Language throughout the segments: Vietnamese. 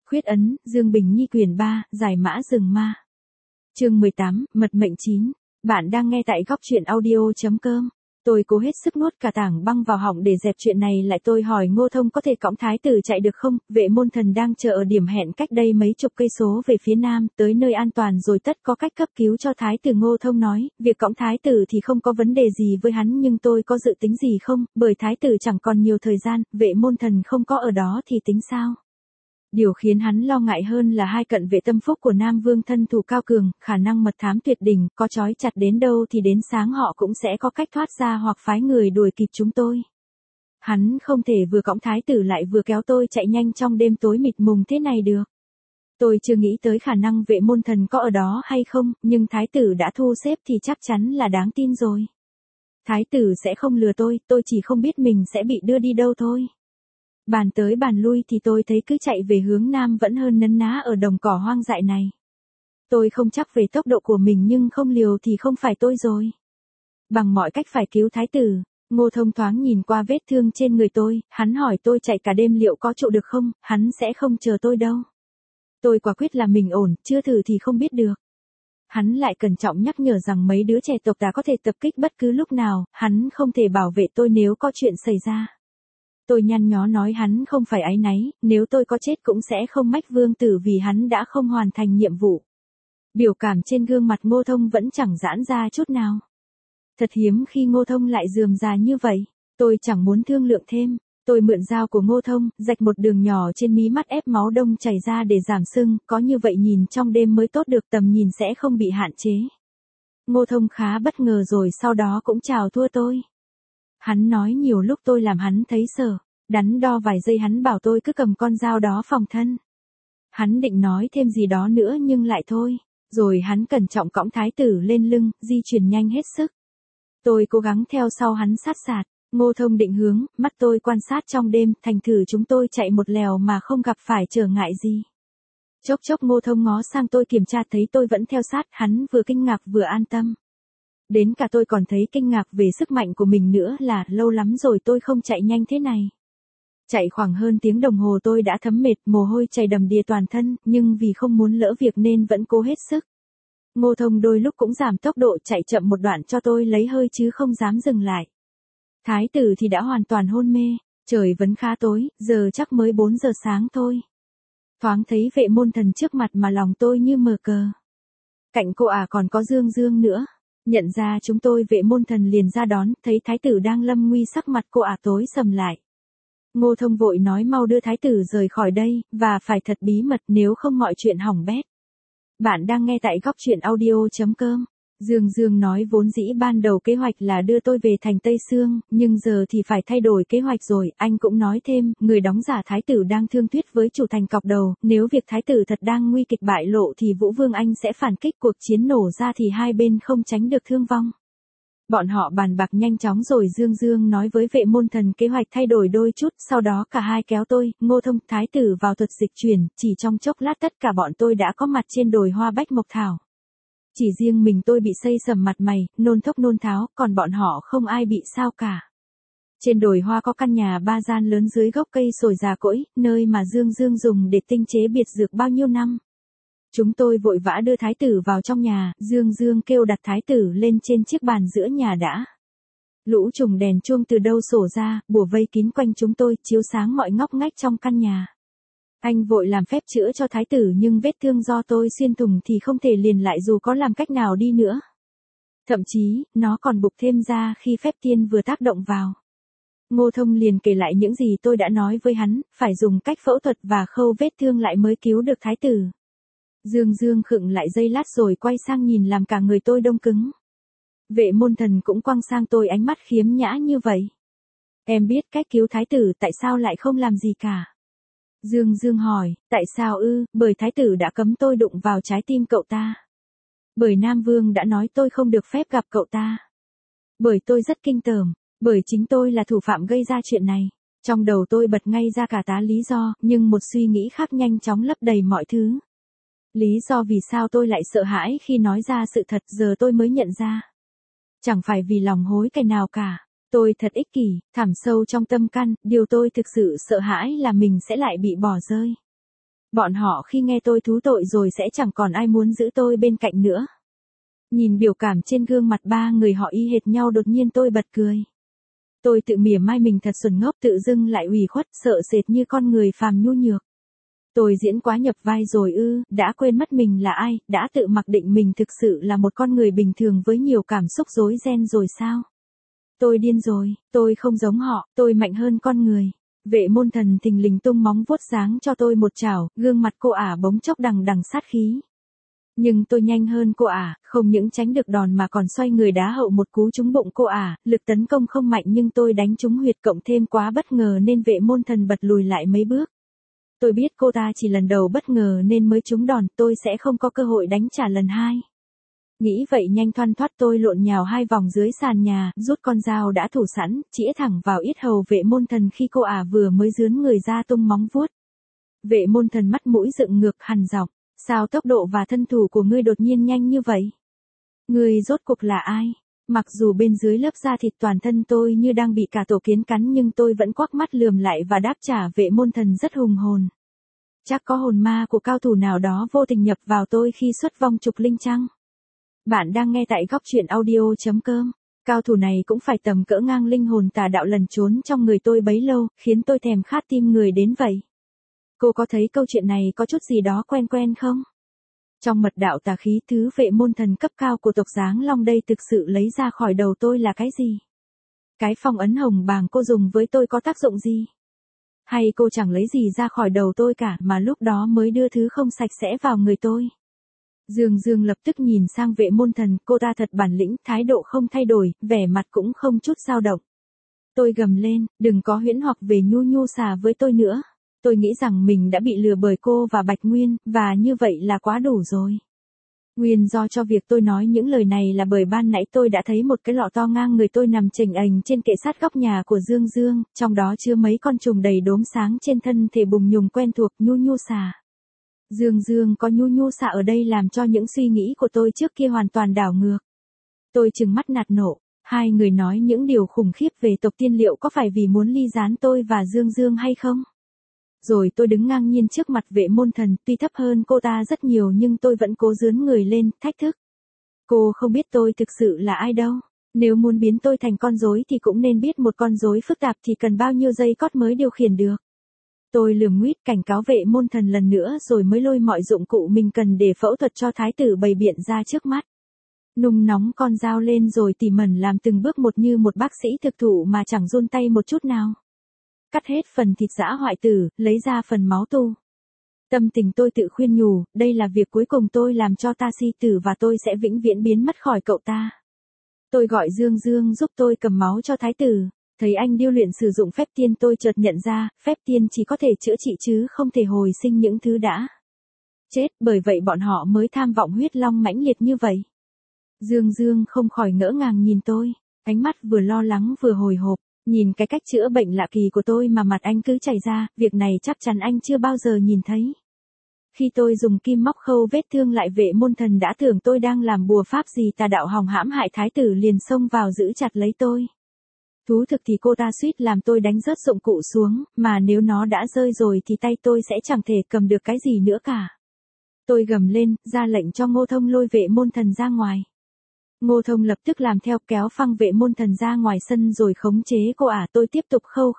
Khuyết ấn, Dương Bình Nhi quyển 3, Giải mã rừng ma. Chương 18, Mật mệnh 9. Bạn đang nghe tại góc truyện audio.com. Tôi cố hết sức nuốt cả tảng băng vào họng để dẹp chuyện này lại. Tôi hỏi Ngô Thông có thể cõng thái tử chạy được không? Vệ môn thần đang chờ ở điểm hẹn cách đây mấy chục cây số về phía nam, tới nơi an toàn rồi tất có cách cấp cứu cho thái tử. Ngô Thông nói, việc cõng thái tử thì không có vấn đề gì với hắn, nhưng tôi có dự tính gì không? Bởi thái tử chẳng còn nhiều thời gian, vệ môn thần không có ở đó thì tính sao? Điều khiến hắn lo ngại hơn là hai cận vệ tâm phúc của Nam Vương thân thủ cao cường, khả năng mật thám tuyệt đỉnh, có trói chặt đến đâu thì đến sáng họ cũng sẽ có cách thoát ra hoặc phái người đuổi kịp chúng tôi. Hắn không thể vừa cõng thái tử lại vừa kéo tôi chạy nhanh trong đêm tối mịt mùng thế này được. Tôi chưa nghĩ tới khả năng vệ môn thần có ở đó hay không, nhưng thái tử đã thu xếp thì chắc chắn là đáng tin rồi. Thái tử sẽ không lừa tôi chỉ không biết mình sẽ bị đưa đi đâu thôi. Bàn tới bàn lui thì tôi thấy cứ chạy về hướng nam vẫn hơn nấn ná ở đồng cỏ hoang dại này. Tôi không chắc về tốc độ của mình nhưng không liều thì không phải tôi rồi. Bằng mọi cách phải cứu thái tử. Ngô Thông thoáng nhìn qua vết thương trên người tôi, hắn hỏi tôi chạy cả đêm liệu có trụ được không, hắn sẽ không chờ tôi đâu. Tôi quả quyết là mình ổn, chưa thử thì không biết được. Hắn lại cẩn trọng nhắc nhở rằng mấy đứa trẻ tộc ta có thể tập kích bất cứ lúc nào, hắn không thể bảo vệ tôi nếu có chuyện xảy ra. Tôi nhăn nhó nói hắn không phải áy náy, nếu tôi có chết cũng sẽ không mách vương tử vì hắn đã không hoàn thành nhiệm vụ. Biểu cảm trên gương mặt Ngô Thông vẫn chẳng giãn ra chút nào. Thật hiếm khi Ngô Thông lại rườm rà như vậy, tôi chẳng muốn thương lượng thêm. Tôi mượn dao của Ngô Thông, rạch một đường nhỏ trên mí mắt ép máu đông chảy ra để giảm sưng, có như vậy nhìn trong đêm mới tốt được, tầm nhìn sẽ không bị hạn chế. Ngô Thông khá bất ngờ rồi sau đó cũng chào thua tôi. Hắn nói nhiều lúc tôi làm hắn thấy sợ, đắn đo vài giây hắn bảo tôi cứ cầm con dao đó phòng thân. Hắn định nói thêm gì đó nữa nhưng lại thôi, rồi hắn cẩn trọng cõng thái tử lên lưng, di chuyển nhanh hết sức. Tôi cố gắng theo sau hắn sát sạt, Ngô Thông định hướng, mắt tôi quan sát trong đêm, thành thử chúng tôi chạy một lèo mà không gặp phải trở ngại gì. Chốc chốc Ngô Thông ngó sang tôi kiểm tra thấy tôi vẫn theo sát, hắn vừa kinh ngạc vừa an tâm. Đến cả tôi còn thấy kinh ngạc về sức mạnh của mình nữa, là lâu lắm rồi tôi không chạy nhanh thế này. Chạy khoảng hơn tiếng đồng hồ tôi đã thấm mệt, mồ hôi chảy đầm đìa toàn thân, nhưng vì không muốn lỡ việc nên vẫn cố hết sức. Ngô Thông đôi lúc cũng giảm tốc độ chạy chậm một đoạn cho tôi lấy hơi chứ không dám dừng lại. Thái tử thì đã hoàn toàn hôn mê, trời vẫn khá tối, giờ chắc mới 4 giờ sáng thôi. Thoáng thấy vệ môn thần trước mặt mà lòng tôi như mờ cờ. Cạnh cô còn có Dương Dương nữa. Nhận ra chúng tôi, vệ môn thần liền ra đón, thấy thái tử đang lâm nguy sắc mặt cô tối sầm lại. Ngô Thông vội nói mau đưa thái tử rời khỏi đây, và phải thật bí mật nếu không mọi chuyện hỏng bét. Bạn đang nghe tại góc truyện audio.com. Dương Dương nói vốn dĩ ban đầu kế hoạch là đưa tôi về thành Tây Sương, nhưng giờ thì phải thay đổi kế hoạch rồi. Anh cũng nói thêm, người đóng giả thái tử đang thương thuyết với chủ thành cọc đầu, nếu việc thái tử thật đang nguy kịch bại lộ thì Vũ Vương Anh sẽ phản kích, cuộc chiến nổ ra thì hai bên không tránh được thương vong. Bọn họ bàn bạc nhanh chóng rồi Dương Dương nói với vệ môn thần kế hoạch thay đổi đôi chút, sau đó cả hai kéo tôi, Ngô Thông, thái tử vào thuật dịch chuyển, chỉ trong chốc lát tất cả bọn tôi đã có mặt trên đồi hoa bách mộc thảo. Chỉ riêng mình tôi bị xây sầm mặt mày, nôn thốc nôn tháo, còn bọn họ không ai bị sao cả. Trên đồi hoa có căn nhà 3 gian lớn dưới gốc cây sồi già cỗi, nơi mà Dương Dương dùng để tinh chế biệt dược bao nhiêu năm. Chúng tôi vội vã đưa thái tử vào trong nhà, Dương Dương kêu đặt thái tử lên trên chiếc bàn giữa nhà đã. Lũ trùng đèn chuông từ đâu sổ ra, bủa vây kín quanh chúng tôi, chiếu sáng mọi ngóc ngách trong căn nhà. Anh vội làm phép chữa cho thái tử nhưng vết thương do tôi xuyên thủng thì không thể liền lại dù có làm cách nào đi nữa. Thậm chí, nó còn bục thêm ra khi phép tiên vừa tác động vào. Ngô Thông liền kể lại những gì tôi đã nói với hắn, phải dùng cách phẫu thuật và khâu vết thương lại mới cứu được thái tử. Dương Dương khựng lại giây lát rồi quay sang nhìn làm cả người tôi đông cứng. Vệ môn thần cũng quăng sang tôi ánh mắt khiếm nhã như vậy. Em biết cách cứu thái tử, tại sao lại không làm gì cả? Dương Dương hỏi, tại sao ư? Bởi thái tử đã cấm tôi đụng vào trái tim cậu ta. Bởi Nam Vương đã nói tôi không được phép gặp cậu ta. Bởi tôi rất kinh tởm, bởi chính tôi là thủ phạm gây ra chuyện này. Trong đầu tôi bật ngay ra cả tá lý do, nhưng một suy nghĩ khác nhanh chóng lấp đầy mọi thứ. Lý do vì sao tôi lại sợ hãi khi nói ra sự thật giờ tôi mới nhận ra. Chẳng phải vì lòng hối cải nào cả. Tôi thật ích kỷ, thẳm sâu trong tâm can, điều tôi thực sự sợ hãi là mình sẽ lại bị bỏ rơi. Bọn họ khi nghe tôi thú tội rồi sẽ chẳng còn ai muốn giữ tôi bên cạnh nữa. Nhìn biểu cảm trên gương mặt ba người họ y hệt nhau, đột nhiên tôi bật cười. Tôi tự mỉa mai mình thật xuẩn ngốc, tự dưng lại ủy khuất, sợ sệt như con người phàm nhu nhược. Tôi diễn quá nhập vai rồi ư, đã quên mất mình là ai, đã tự mặc định mình thực sự là một con người bình thường với nhiều cảm xúc rối ren rồi sao? Tôi điên rồi, tôi không giống họ, tôi mạnh hơn con người. Vệ môn thần thình lình tung móng vuốt giáng cho tôi một chảo, gương mặt cô ả bỗng chốc đằng đằng sát khí. Nhưng tôi nhanh hơn cô ả, không những tránh được đòn mà còn xoay người đá hậu một cú trúng bụng cô ả, lực tấn công không mạnh nhưng tôi đánh trúng huyệt cộng thêm quá bất ngờ nên vệ môn thần bật lùi lại mấy bước. Tôi biết cô ta chỉ lần đầu bất ngờ nên mới trúng đòn, tôi sẽ không có cơ hội đánh trả lần hai. Nghĩ vậy nhanh thoăn thoắt tôi lộn nhào 2 vòng dưới sàn nhà, rút con dao đã thủ sẵn, chĩa thẳng vào yết hầu vệ môn thần khi cô ả vừa mới rướn người ra tung móng vuốt. Vệ môn thần mắt mũi dựng ngược hằn giọng, sao tốc độ và thân thủ của ngươi đột nhiên nhanh như vậy? Ngươi rốt cuộc là ai? Mặc dù bên dưới lớp da thịt toàn thân tôi như đang bị cả tổ kiến cắn nhưng tôi vẫn quắc mắt lườm lại và đáp trả vệ môn thần rất hùng hồn. Chắc có hồn ma của cao thủ nào đó vô tình nhập vào tôi khi xuất vong trục linh chăng? Bạn đang nghe tại góc truyện audio.com. Cao thủ này cũng phải tầm cỡ ngang linh hồn tà đạo lẩn trốn trong người tôi bấy lâu, khiến tôi thèm khát tim người đến vậy. Cô có thấy câu chuyện này có chút gì đó quen quen không? Trong mật đạo tà khí, thứ vệ môn thần cấp cao của tộc Giáng Long đây thực sự lấy ra khỏi đầu tôi là cái gì? Cái phong ấn hồng bàng cô dùng với tôi có tác dụng gì? Hay cô chẳng lấy gì ra khỏi đầu tôi cả mà lúc đó mới đưa thứ không sạch sẽ vào người tôi? Dương Dương lập tức nhìn sang vệ môn thần, cô ta thật bản lĩnh, thái độ không thay đổi, vẻ mặt cũng không chút dao động. Tôi gầm lên, đừng có huyễn hoặc về nhu nhu xà với tôi nữa. Tôi nghĩ rằng mình đã bị lừa bởi cô và Bạch Nguyên, và như vậy là quá đủ rồi. Nguyên do cho việc tôi nói những lời này là bởi ban nãy tôi đã thấy một cái lọ to ngang người tôi nằm chềnh ềnh trên kệ sát góc nhà của Dương Dương, trong đó chứa mấy con trùng đầy đốm sáng trên thân thể bùng nhùng quen thuộc, nhu nhu xà. Dương Dương có nhu nhu xà ở đây làm cho những suy nghĩ của tôi trước kia hoàn toàn đảo ngược. Tôi trừng mắt nạt nộ, hai người nói những điều khủng khiếp về tộc Tiên liệu có phải vì muốn ly gián tôi và Dương Dương hay không? Rồi tôi đứng ngang nhiên trước mặt vệ môn thần, tuy thấp hơn cô ta rất nhiều nhưng tôi vẫn cố dướn người lên, thách thức. Cô không biết tôi thực sự là ai đâu. Nếu muốn biến tôi thành con rối thì cũng nên biết một con rối phức tạp thì cần bao nhiêu dây cót mới điều khiển được. Tôi lườm nguýt cảnh cáo vệ môn thần lần nữa rồi mới lôi mọi dụng cụ mình cần để phẫu thuật cho thái tử bày biện ra trước mắt. Nung nóng con dao lên rồi tỉ mẩn làm từng bước một như một bác sĩ thực thụ mà chẳng run tay một chút nào. Cắt hết phần thịt dã hoại tử, lấy ra phần máu tu. Tâm tình tôi tự khuyên nhủ, đây là việc cuối cùng tôi làm cho ta si tử và tôi sẽ vĩnh viễn biến mất khỏi cậu ta. Tôi gọi Dương Dương giúp tôi cầm máu cho thái tử. Thấy anh điêu luyện sử dụng phép tiên tôi chợt nhận ra, phép tiên chỉ có thể chữa trị chứ không thể hồi sinh những thứ đã chết, bởi vậy bọn họ mới tham vọng huyết long mãnh liệt như vậy. Dương Dương không khỏi ngỡ ngàng nhìn tôi, ánh mắt vừa lo lắng vừa hồi hộp, nhìn cái cách chữa bệnh lạ kỳ của tôi mà mặt anh cứ chảy ra, việc này chắc chắn anh chưa bao giờ nhìn thấy. Khi tôi dùng kim móc khâu vết thương lại vệ môn thần đã tưởng tôi đang làm bùa pháp gì tà đạo hòng hãm hại thái tử liền xông vào giữ chặt lấy tôi. Thú thực thì cô ta suýt làm tôi đánh rớt dụng cụ xuống, mà nếu nó đã rơi rồi thì tay tôi sẽ chẳng thể cầm được cái gì nữa cả. Tôi gầm lên, ra lệnh cho Ngô Thông lôi vệ môn thần ra ngoài. Ngô Thông lập tức làm theo kéo phăng vệ môn thần ra ngoài sân rồi khống chế cô ả, tôi tiếp tục khâu.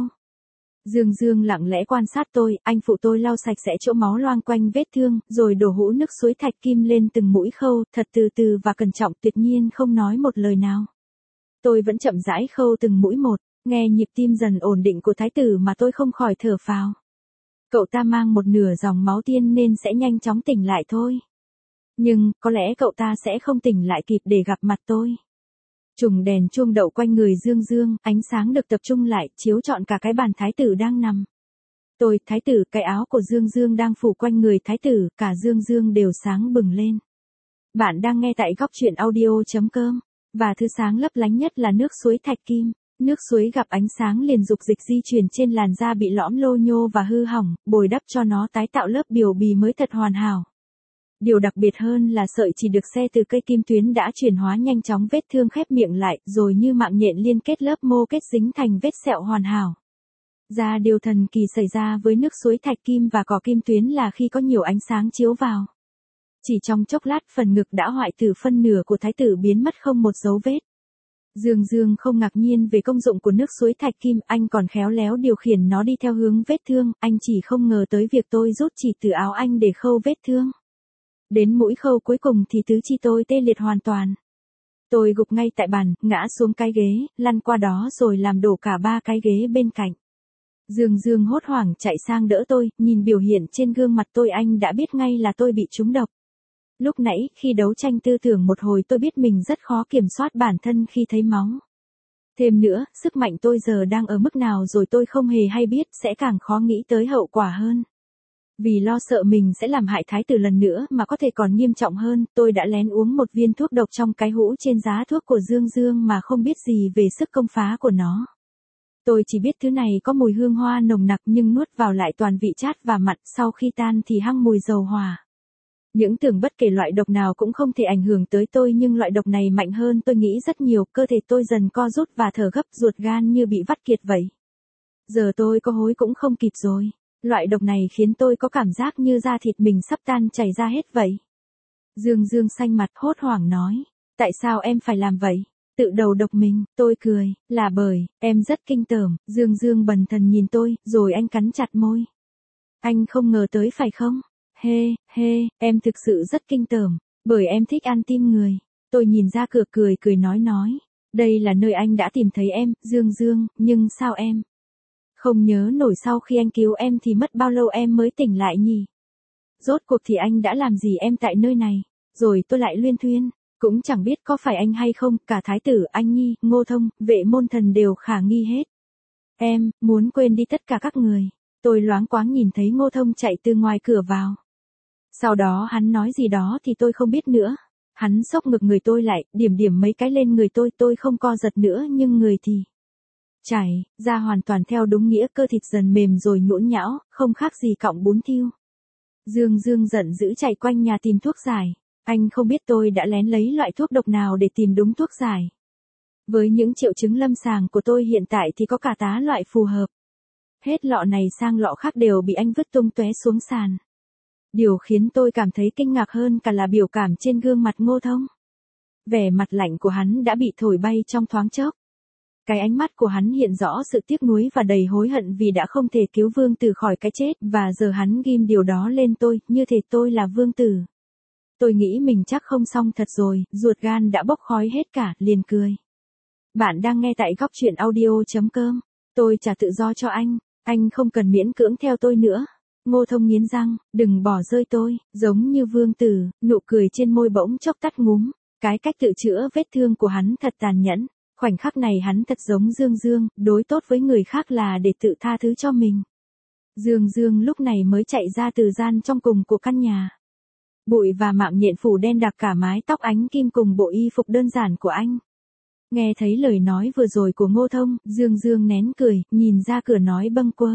Dương Dương lặng lẽ quan sát tôi, anh phụ tôi lau sạch sẽ chỗ máu loang quanh vết thương, rồi đổ hũ nước suối thạch kim lên từng mũi khâu, thật từ từ và cẩn trọng, tuyệt nhiên không nói một lời nào. Tôi vẫn chậm rãi khâu từng mũi một, nghe nhịp tim dần ổn định của thái tử mà tôi không khỏi thở phào. Cậu ta mang một nửa dòng máu tiên nên sẽ nhanh chóng tỉnh lại thôi. Nhưng, có lẽ cậu ta sẽ không tỉnh lại kịp để gặp mặt tôi. Trùng đèn chuông đậu quanh người Dương Dương, ánh sáng được tập trung lại, chiếu trọn cả cái bàn thái tử đang nằm. Thái tử, cái áo của Dương Dương đang phủ quanh người thái tử, cả Dương Dương đều sáng bừng lên. Bạn đang nghe tại góc truyện audio.com. Và thứ sáng lấp lánh nhất là nước suối thạch kim. Nước suối gặp ánh sáng liền dục dịch di chuyển trên làn da bị lõm lô nhô và hư hỏng, bồi đắp cho nó tái tạo lớp biểu bì mới thật hoàn hảo. Điều đặc biệt hơn là sợi chỉ được xe từ cây kim tuyến đã chuyển hóa nhanh chóng vết thương khép miệng lại, rồi như mạng nhện liên kết lớp mô kết dính thành vết sẹo hoàn hảo. Ra điều thần kỳ xảy ra với nước suối thạch kim và cỏ kim tuyến là khi có nhiều ánh sáng chiếu vào. Chỉ trong chốc lát phần ngực đã hoại tử phân nửa của thái tử biến mất không một dấu vết. Dương Dương không ngạc nhiên về công dụng của nước suối thạch kim, anh còn khéo léo điều khiển nó đi theo hướng vết thương, anh chỉ không ngờ tới việc tôi rút chỉ từ áo anh để khâu vết thương. Đến mũi khâu cuối cùng thì tứ chi tôi tê liệt hoàn toàn. Tôi gục ngay tại bàn, ngã xuống cái ghế, lăn qua đó rồi làm đổ cả 3 cái ghế bên cạnh. Dương Dương hốt hoảng chạy sang đỡ tôi, nhìn biểu hiện trên gương mặt tôi anh đã biết ngay là tôi bị trúng độc. Lúc nãy, khi đấu tranh tư tưởng một hồi tôi biết mình rất khó kiểm soát bản thân khi thấy máu. Thêm nữa, sức mạnh tôi giờ đang ở mức nào rồi tôi không hề hay biết, sẽ càng khó nghĩ tới hậu quả hơn. Vì lo sợ mình sẽ làm hại thái tử lần nữa mà có thể còn nghiêm trọng hơn, tôi đã lén uống một viên thuốc độc trong cái hũ trên giá thuốc của Dương Dương mà không biết gì về sức công phá của nó. Tôi chỉ biết thứ này có mùi hương hoa nồng nặc nhưng nuốt vào lại toàn vị chát và mặn, sau khi tan thì hăng mùi dầu hỏa. Những tưởng bất kể loại độc nào cũng không thể ảnh hưởng tới tôi nhưng loại độc này mạnh hơn tôi nghĩ rất nhiều, cơ thể tôi dần co rút và thở gấp, ruột gan như bị vắt kiệt vậy. Giờ tôi có hối cũng không kịp rồi. Loại độc này khiến tôi có cảm giác như da thịt mình sắp tan chảy ra hết vậy. Dương Dương xanh mặt hốt hoảng nói, tại sao em phải làm vậy? Tự đầu độc mình, tôi cười, là bởi, em rất kinh tởm. Dương Dương bần thần nhìn tôi, rồi anh cắn chặt môi. Anh không ngờ tới phải không? Em thực sự rất kinh tởm, bởi em thích ăn tim người. Tôi nhìn ra cửa cười nói. Đây là nơi anh đã tìm thấy em, Dương Dương, nhưng sao em không nhớ nổi sau khi anh cứu em thì mất bao lâu em mới tỉnh lại nhỉ? Rốt cuộc thì anh đã làm gì em tại nơi này? Rồi tôi lại luyên thuyên, cũng chẳng biết có phải anh hay không, cả thái tử, anh Nhi, Ngô Thông, Vệ Môn Thần đều khả nghi hết. Em muốn quên đi tất cả các người. Tôi loáng quáng nhìn thấy Ngô Thông chạy từ ngoài cửa vào. Sau đó hắn nói gì đó thì tôi không biết nữa. Hắn xốc ngực người tôi lại, điểm mấy cái lên người tôi không co giật nữa nhưng người thì chảy ra hoàn toàn theo đúng nghĩa, cơ thịt dần mềm rồi nhũn nhão, không khác gì cọng bún thiêu. Dương Dương giận dữ chạy quanh nhà tìm thuốc giải. Anh không biết tôi đã lén lấy loại thuốc độc nào để tìm đúng thuốc giải. Với những triệu chứng lâm sàng của tôi hiện tại thì có cả tá loại phù hợp. Hết lọ này sang lọ khác đều bị anh vứt tung tóe xuống sàn. Điều khiến tôi cảm thấy kinh ngạc hơn cả là biểu cảm trên gương mặt Ngô Thông. Vẻ mặt lạnh của hắn đã bị thổi bay trong thoáng chốc. Cái ánh mắt của hắn hiện rõ sự tiếc nuối và đầy hối hận vì đã không thể cứu vương tử khỏi cái chết, và giờ hắn ghim điều đó lên tôi, như thể tôi là vương tử. Tôi nghĩ mình chắc không xong thật rồi, ruột gan đã bốc khói hết cả, liền cười. Bạn đang nghe tại góc truyện audio.com. Tôi trả tự do cho anh không cần miễn cưỡng theo tôi nữa. Ngô Thông nghiến răng, đừng bỏ rơi tôi, giống như vương tử, nụ cười trên môi bỗng chốc tắt ngúm. Cái cách tự chữa vết thương của hắn thật tàn nhẫn. Khoảnh khắc này hắn thật giống Dương Dương, đối tốt với người khác là để tự tha thứ cho mình. Dương Dương lúc này mới chạy ra từ gian trong cùng của căn nhà. Bụi và mạng nhện phủ đen đặc cả mái tóc ánh kim cùng bộ y phục đơn giản của anh. Nghe thấy lời nói vừa rồi của Ngô Thông, Dương Dương nén cười, nhìn ra cửa nói bâng quơ.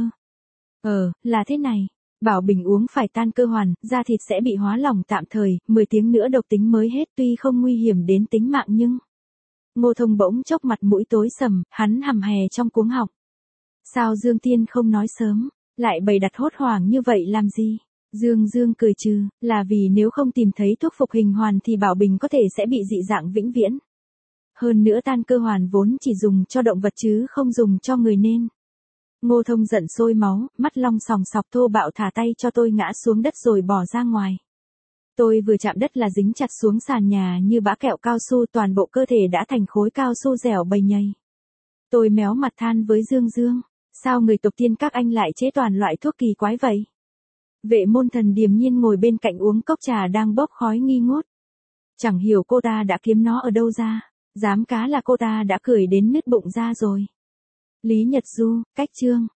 Là thế này. Bảo Bình uống phải tan cơ hoàn, da thịt sẽ bị hóa lỏng tạm thời, 10 tiếng nữa độc tính mới hết, tuy không nguy hiểm đến tính mạng nhưng... Ngô Thông bỗng chốc mặt mũi tối sầm, hắn hầm hè trong cuống họng. Sao Dương Tiên không nói sớm, lại bày đặt hốt hoảng như vậy làm gì? Dương Dương cười trừ, là vì nếu không tìm thấy thuốc phục hình hoàn thì Bảo Bình có thể sẽ bị dị dạng vĩnh viễn. Hơn nữa tan cơ hoàn vốn chỉ dùng cho động vật chứ không dùng cho người nên. Ngô Thông giận sôi máu, mắt long sòng sọc thô bạo thả tay cho tôi ngã xuống đất rồi bỏ ra ngoài. Tôi vừa chạm đất là dính chặt xuống sàn nhà như bã kẹo cao su, toàn bộ cơ thể đã thành khối cao su dẻo bầy nhầy. Tôi méo mặt than với Dương Dương, sao người tộc Tiên các anh lại chế toàn loại thuốc kỳ quái vậy? Vệ Môn Thần điềm nhiên ngồi bên cạnh uống cốc trà đang bốc khói nghi ngút. Chẳng hiểu cô ta đã kiếm nó ở đâu ra, dám cá là cô ta đã cười đến nứt bụng ra rồi. Lý Nhật Du, cách chương.